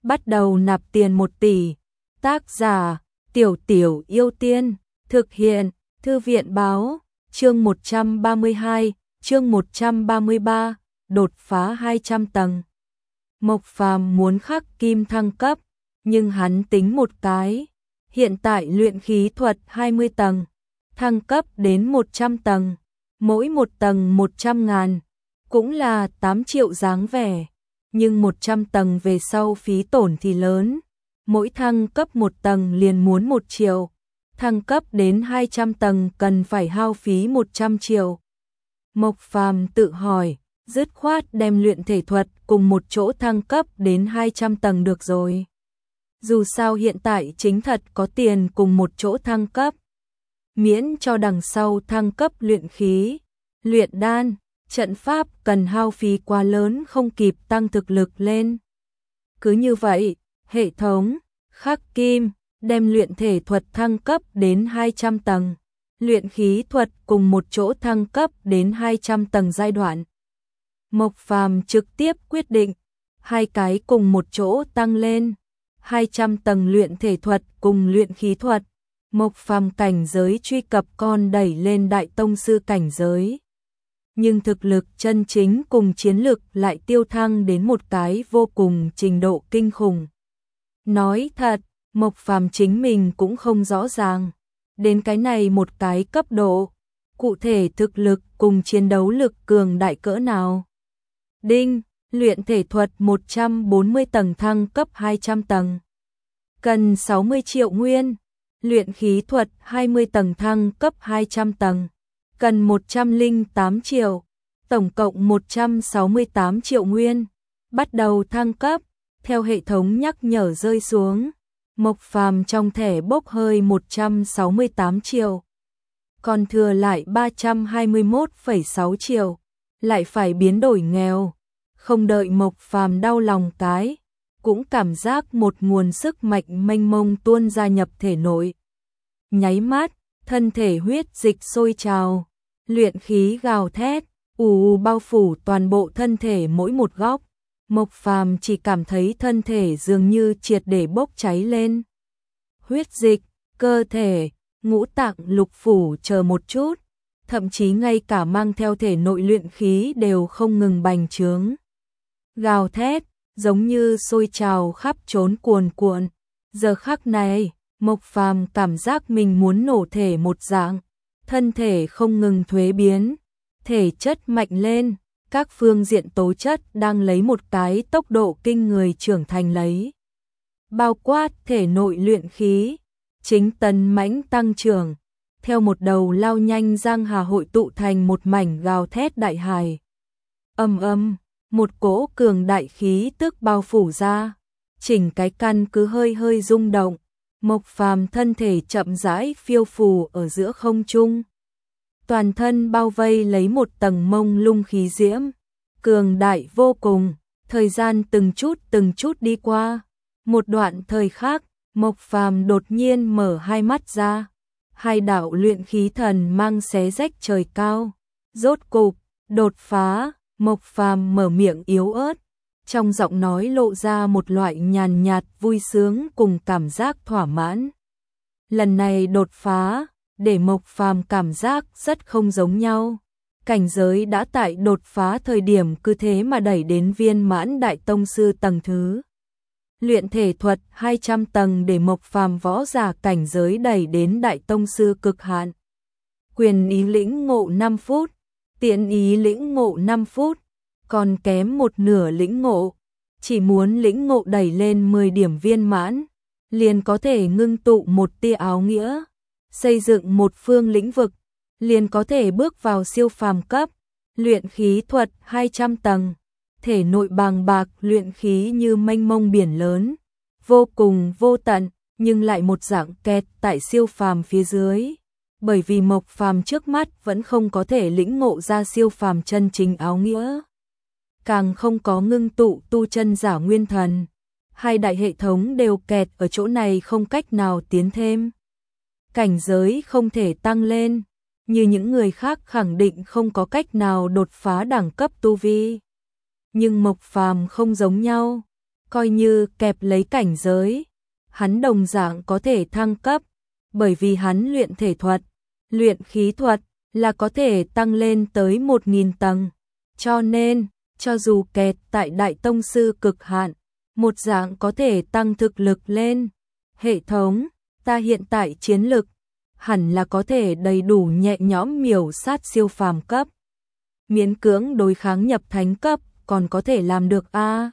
bắt đầu nạp tiền 1 tỷ. Tác giả: Tiểu Tiểu Yêu Tiên. Thực hiện: Thư viện báo. Chương 132, chương 133, đột phá 200 tầng. Mộc Phàm muốn khắc kim thăng cấp, nhưng hắn tính một cái, hiện tại luyện khí thuật 20 tầng, thăng cấp đến 100 tầng, mỗi một tầng 100.000, cũng là 8 triệu dáng vẻ, nhưng 100 tầng về sau phí tổn thì lớn, mỗi thăng cấp 1 tầng liền muốn 1 triệu, thăng cấp đến 200 tầng cần phải hao phí 100 triệu. Mộc Phàm tự hỏi, dứt khoát đem luyện thể thuật cùng một chỗ thăng cấp đến 200 tầng được rồi. Dù sao hiện tại chính thật có tiền cùng một chỗ thăng cấp. Miễn cho đằng sau thăng cấp luyện khí, luyện đan, trận pháp cần hao phí quá lớn không kịp tăng thực lực lên. Cứ như vậy, hệ thống, khắc kim, đem luyện thể thuật thăng cấp đến 200 tầng, luyện khí thuật cùng một chỗ thăng cấp đến 200 tầng giai đoạn. Mộc Phàm trực tiếp quyết định, hai cái cùng một chỗ tăng lên, 200 tầng luyện thể thuật cùng luyện khí thuật, Mộc Phàm cảnh giới truy cập con đẩy lên đại tông sư cảnh giới. Nhưng thực lực chân chính cùng chiến lực lại tiêu thăng đến một cái vô cùng trình độ kinh khủng. Nói thật, Mộc Phàm chính mình cũng không rõ ràng, đến cái này một cái cấp độ, cụ thể thực lực cùng chiến đấu lực cường đại cỡ nào. Đinh, luyện thể thuật 140 tầng thăng cấp 200 tầng. Cần 60 triệu nguyên. Luyện khí thuật 20 tầng thăng cấp 200 tầng. Cần 108 triệu. Tổng cộng 168 triệu nguyên. Bắt đầu thăng cấp. Theo hệ thống nhắc nhở rơi xuống, Mộc Phàm trong thẻ bốc hơi 168 triệu. Còn thừa lại 321,6 triệu. Lại phải biến đổi nghèo. Không đợi Mộc Phàm đau lòng cái, cũng cảm giác một nguồn sức mạnh mênh mông tuôn ra nhập thể nội. Nháy mắt, thân thể huyết dịch sôi trào, luyện khí gào thét, ù bao phủ toàn bộ thân thể mỗi một góc. Mộc Phàm chỉ cảm thấy thân thể dường như triệt để bốc cháy lên. Huyết dịch, cơ thể, ngũ tạng lục phủ chờ một chút, thậm chí ngay cả mang theo thể nội luyện khí đều không ngừng bành trướng. Gào thét, giống như sôi trào khắp trốn cuồn cuộn. Giờ khắc này, Mộc Phàm cảm giác mình muốn nổ thể một dạng, thân thể không ngừng thuế biến, thể chất mạnh lên, các phương diện tố chất đang lấy một cái tốc độ kinh người trưởng thành lấy. Bao quát thể nội luyện khí, chính tấn mãnh tăng trưởng, theo một đầu lao nhanh giang hà hội tụ thành một mảnh gào thét đại hải. Ầm ầm, một cỗ cường đại khí tức bao phủ ra, chỉnh cái căn cứ hơi hơi rung động, Mộc Phàm thân thể chậm rãi phiêu phù ở giữa không trung. Toàn thân bao vây lấy một tầng mông lung khí diễm, cường đại vô cùng, thời gian từng chút đi qua. Một đoạn thời khắc, Mộc Phàm đột nhiên mở hai mắt ra, hai đạo luyện khí thần mang xé rách trời cao. Rốt cục, đột phá, Mộc Phàm mở miệng yếu ớt, trong giọng nói lộ ra một loại nhàn nhạt vui sướng cùng cảm giác thỏa mãn. Lần này đột phá, để Mộc Phàm cảm giác rất không giống nhau. Cảnh giới đã tại đột phá thời điểm cứ thế mà đẩy đến viên mãn đại tông sư tầng thứ. Luyện thể thuật 200 tầng để Mộc Phàm võ giả cảnh giới đẩy đến đại tông sư cực hạn. Quyền ý lĩnh ngộ 5 phút, tiện ý lĩnh ngộ 5 phút, còn kém một nửa lĩnh ngộ. Chỉ muốn lĩnh ngộ đẩy lên 10 điểm viên mãn, liền có thể ngưng tụ một tia áo nghĩa, xây dựng một phương lĩnh vực, liền có thể bước vào siêu phàm cấp. Luyện khí thuật 200 tầng, thể nội bàng bạc luyện khí như mênh mông biển lớn, vô cùng vô tận, nhưng lại một dạng kẹt tại siêu phàm phía dưới. Bởi vì Mộc Phàm trước mắt vẫn không có thể lĩnh ngộ ra siêu phàm chân chính áo nghĩa, càng không có ngưng tụ tu chân giả nguyên thần. Hai đại hệ thống đều kẹt ở chỗ này không cách nào tiến thêm. Cảnh giới không thể tăng lên, như những người khác khẳng định không có cách nào đột phá đẳng cấp tu vi. Nhưng Mộc Phàm không giống nhau, coi như kẹp lấy cảnh giới, hắn đồng dạng có thể thăng cấp, bởi vì hắn luyện thể thuật, luyện khí thuật là có thể tăng lên tới 1000 tầng, cho nên, cho dù kẹt tại đại tông sư cực hạn, một dạng có thể tăng thực lực lên. Hệ thống, ta hiện tại chiến lực, hẳn là có thể đầy đủ nhẹ nhõm miểu sát siêu phàm cấp. Miễn cưỡng đối kháng nhập thánh cấp, còn có thể làm được a?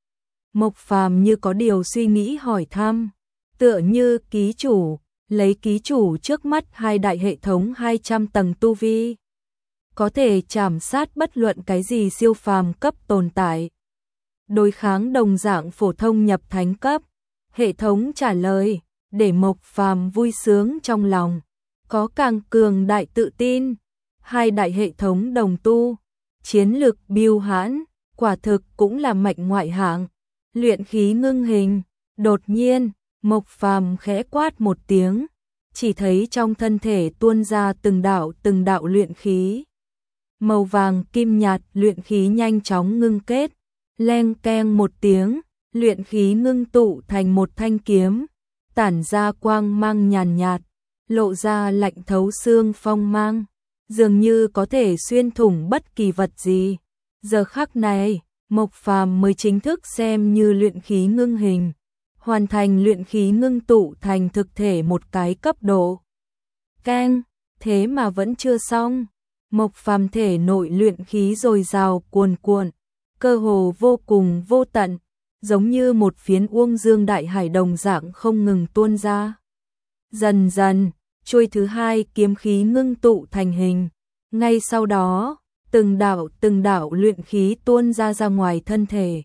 Mộc Phàm như có điều suy nghĩ hỏi thăm, tựa như ký chủ, lấy ký chủ trước mắt hai đại hệ thống 200 tầng tu vi, có thể chảm sát bất luận cái gì siêu phàm cấp tồn tại. Đối kháng đồng dạng phổ thông nhập thánh cấp, hệ thống trả lời, để Mộc Phàm vui sướng trong lòng, có càng cường đại tự tin. Hai đại hệ thống đồng tu, chiến lực biêu hãn, quả thực cũng là mạnh ngoại hạng. Luyện khí ngưng hình, đột nhiên, Mộc Phàm khẽ quát một tiếng, chỉ thấy trong thân thể tuôn ra từng đạo luyện khí. Màu vàng kim nhạt luyện khí nhanh chóng ngưng kết, leng keng một tiếng, luyện khí ngưng tụ thành một thanh kiếm, tản ra quang mang nhàn nhạt, lộ ra lạnh thấu xương phong mang, dường như có thể xuyên thủng bất kỳ vật gì. Giờ khắc này, Mộc Phàm mới chính thức xem như luyện khí ngưng hình, hoàn thành luyện khí ngưng tụ thành thực thể một cái cấp độ. Keng, thế mà vẫn chưa xong. Mộc Phàm thể nội luyện khí dồi dào cuồn cuộn, cơ hồ vô cùng vô tận, giống như một phiến uông dương đại hải đồng dạng không ngừng tuôn ra. Dần dần, chuôi thứ hai kiếm khí ngưng tụ thành hình, ngay sau đó, từng đạo luyện khí tuôn ra ngoài thân thể.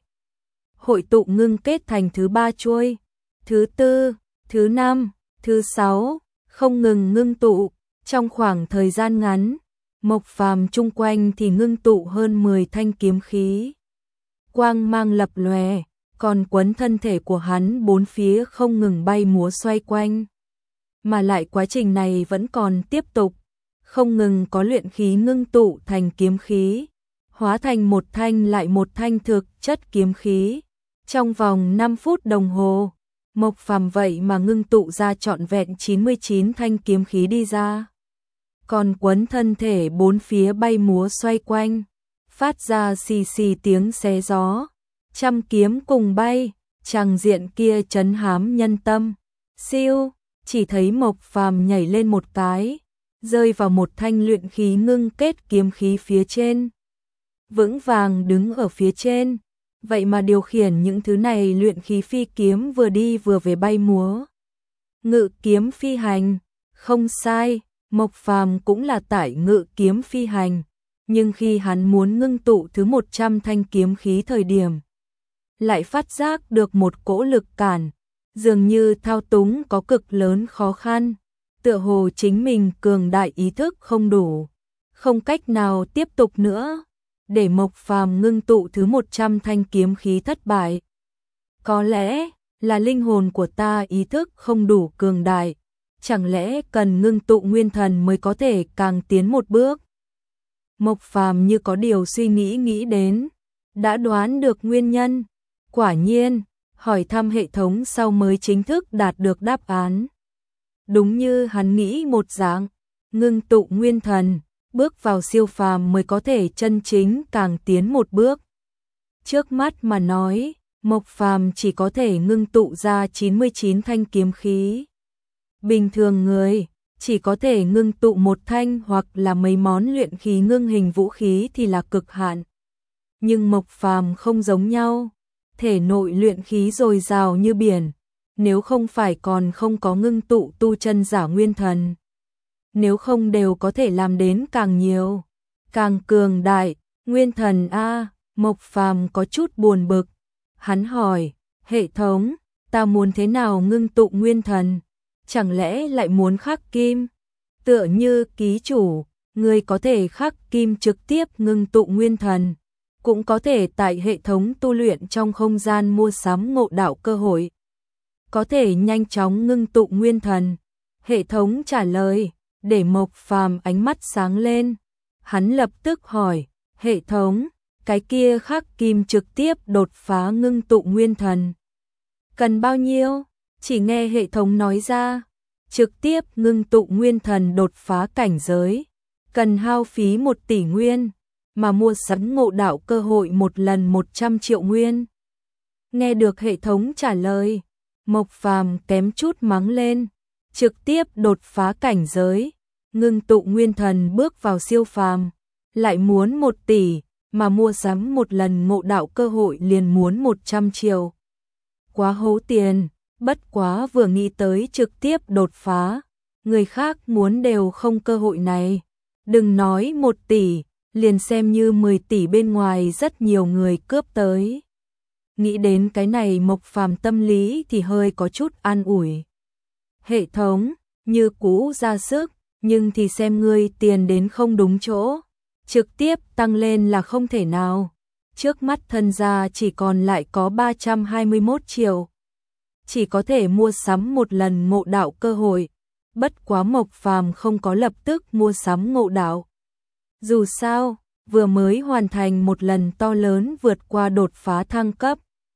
Hội tụ ngưng kết thành thứ ba chuôi, thứ tư, thứ năm, thứ sáu, không ngừng ngưng tụ, trong khoảng thời gian ngắn, Mộc Phàm chung quanh thì ngưng tụ hơn 10 thanh kiếm khí. Quang mang lập lòe, còn quấn thân thể của hắn bốn phía không ngừng bay múa xoay quanh. Mà lại quá trình này vẫn còn tiếp tục, không ngừng có luyện khí ngưng tụ thành kiếm khí, hóa thành một thanh lại một thanh thực chất kiếm khí. Trong vòng 5 phút đồng hồ, Mộc Phàm vậy mà ngưng tụ ra trọn vẹn 99 thanh kiếm khí đi ra. Còn quấn thân thể bốn phía bay múa xoay quanh, phát ra xì xì tiếng xé gió, trăm kiếm cùng bay, tràng diện kia trấn hám nhân tâm. Siêu, chỉ thấy Mộc Phàm nhảy lên một cái, rơi vào một thanh luyện khí ngưng kết kiếm khí phía trên. Vững vàng đứng ở phía trên, vậy mà điều khiển những thứ này luyện khí phi kiếm vừa đi vừa về bay múa. Ngự kiếm phi hành, không sai, Mộc Phàm cũng là tại ngự kiếm phi hành, nhưng khi hắn muốn ngưng tụ thứ 100 thanh kiếm khí thời điểm, lại phát giác được một cỗ lực cản, dường như thao túng có cực lớn khó khăn, tựa hồ chính mình cường đại ý thức không đủ, không cách nào tiếp tục nữa, để Mộc Phàm ngưng tụ thứ 100 thanh kiếm khí thất bại. Có lẽ là linh hồn của ta ý thức không đủ cường đại, chẳng lẽ cần ngưng tụ nguyên thần mới có thể càng tiến một bước? Mộc Phàm như có điều suy nghĩ đến, đã đoán được nguyên nhân, quả nhiên, hỏi thăm hệ thống sau mới chính thức đạt được đáp án. Đúng như hắn nghĩ một dạng, ngưng tụ nguyên thần, bước vào siêu phàm mới có thể chân chính càng tiến một bước. Trước mắt mà nói, Mộc Phàm chỉ có thể ngưng tụ ra 99 thanh kiếm khí. Bình thường người chỉ có thể ngưng tụ một thanh hoặc là mấy món luyện khí ngưng hình vũ khí thì là cực hạn. Nhưng Mộc Phàm không giống nhau, thể nội luyện khí dồi dào như biển, nếu không phải còn không có ngưng tụ tu chân giả nguyên thần, nếu không đều có thể làm đến càng nhiều, càng cường đại. Nguyên thần a, Mộc Phàm có chút buồn bực. Hắn hỏi, hệ thống, ta muốn thế nào ngưng tụ nguyên thần? Chẳng lẽ lại muốn khắc kim? Tựa như ký chủ, người có thể khắc kim trực tiếp ngưng tụ nguyên thần, cũng có thể tại hệ thống tu luyện trong không gian mua sắm ngộ đạo cơ hội, có thể nhanh chóng ngưng tụ nguyên thần. Hệ thống trả lời, để Mộc Phàm ánh mắt sáng lên. Hắn lập tức hỏi, hệ thống, Cái kia khắc kim trực tiếp đột phá ngưng tụ nguyên thần. Cần bao nhiêu? Chỉ nghe hệ thống nói ra, trực tiếp ngưng tụ nguyên thần đột phá cảnh giới, cần hao phí 1 tỷ nguyên, mà mua sắm ngộ đạo cơ hội một lần 100 triệu nguyên. Nghe được hệ thống trả lời, Mộc Phàm kém chút mắng lên, trực tiếp đột phá cảnh giới, ngưng tụ nguyên thần bước vào siêu phàm, lại muốn 1 tỷ, mà mua sắm một lần ngộ đạo cơ hội liền muốn 100 triệu. Quá hố tiền, bất quá vừa nghĩ tới trực tiếp đột phá, người khác muốn đều không cơ hội này. Đừng nói 1 tỷ, liền xem như 10 tỷ bên ngoài rất nhiều người cướp tới. Nghĩ đến cái này Mộc Phàm tâm lý thì hơi có chút an ủi. Hệ thống, như cũ ra sức, nhưng thì xem ngươi tiền đến không đúng chỗ. Trực tiếp tăng lên là không thể nào. Trước mắt thân gia chỉ còn lại có 321 triệu. Chỉ có thể mua sắm một lần ngộ đạo cơ hội. Bất quá Mộc Phàm không có lập tức mua sắm ngộ đạo. Dù sao, vừa mới hoàn thành một lần to lớn vượt qua đột phá thăng cấp.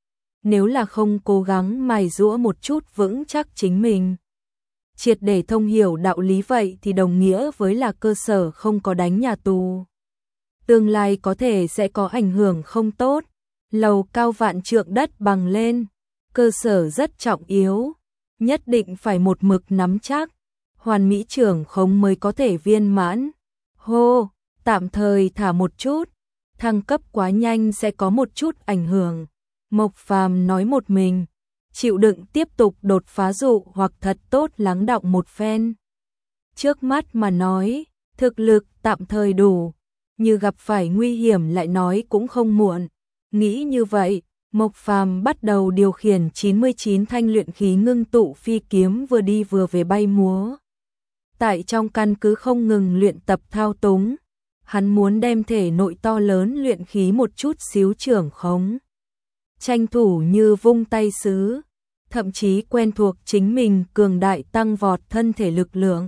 Nếu là không cố gắng mài giũa một chút vững chắc chính mình, triệt để thông hiểu đạo lý vậy thì đồng nghĩa với là cơ sở không có đánh nhà tù. Tương lai có thể sẽ có ảnh hưởng không tốt, lầu cao vạn trượng đất bằng lên, cơ sở rất trọng yếu, nhất định phải một mực nắm chắc, hoàn mỹ trưởng khống mới có thể viên mãn. Hô, tạm thời thả một chút, thăng cấp quá nhanh sẽ có một chút ảnh hưởng. Mộc Phàm nói một mình, chịu đựng tiếp tục đột phá dụ hoặc thật tốt lắng đọng một phen. Trước mắt mà nói, thực lực tạm thời đủ, như gặp phải nguy hiểm lại nói cũng không muộn. Nghĩ như vậy, Mộc Phàm bắt đầu điều khiển 99 thanh luyện khí ngưng tụ phi kiếm vừa đi vừa về bay múa. Tại trong căn cứ không ngừng luyện tập thao túng, hắn muốn đem thể nội to lớn luyện khí một chút xíu trưởng khống. Tranh thủ như vung tay sứ, thậm chí quen thuộc chính mình cường đại tăng vọt thân thể lực lượng.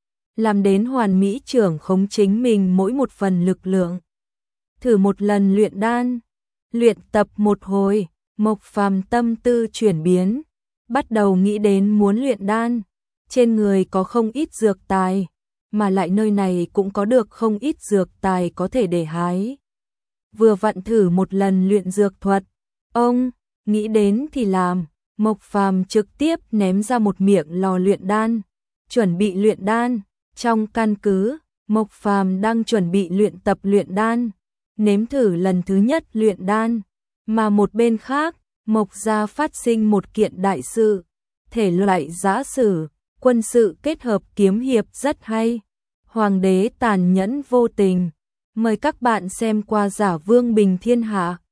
Làm đến hoàn mỹ trưởng khống chính mình mỗi một phần lực lượng. Thử một lần luyện đan, luyện tập một hồi, Mộc Phàm tâm tư chuyển biến, bắt đầu nghĩ đến muốn luyện đan. Trên người có không ít dược tài, mà lại nơi này cũng có được không ít dược tài có thể để hái. Vừa vặn thử một lần luyện dược thuật, ông nghĩ đến thì làm, Mộc Phàm trực tiếp ném ra một miệng lò luyện đan, chuẩn bị luyện đan. Trong căn cứ, Mộc Phàm đang chuẩn bị luyện tập luyện đan, nếm thử lần thứ nhất luyện đan, mà một bên khác, Mộc gia phát sinh một kiện đại sự, thể loại giã sử, quân sự kết hợp kiếm hiệp rất hay. Hoàng đế tàn nhẫn vô tình, mời các bạn xem qua Giả Vương Bình Thiên Hạ.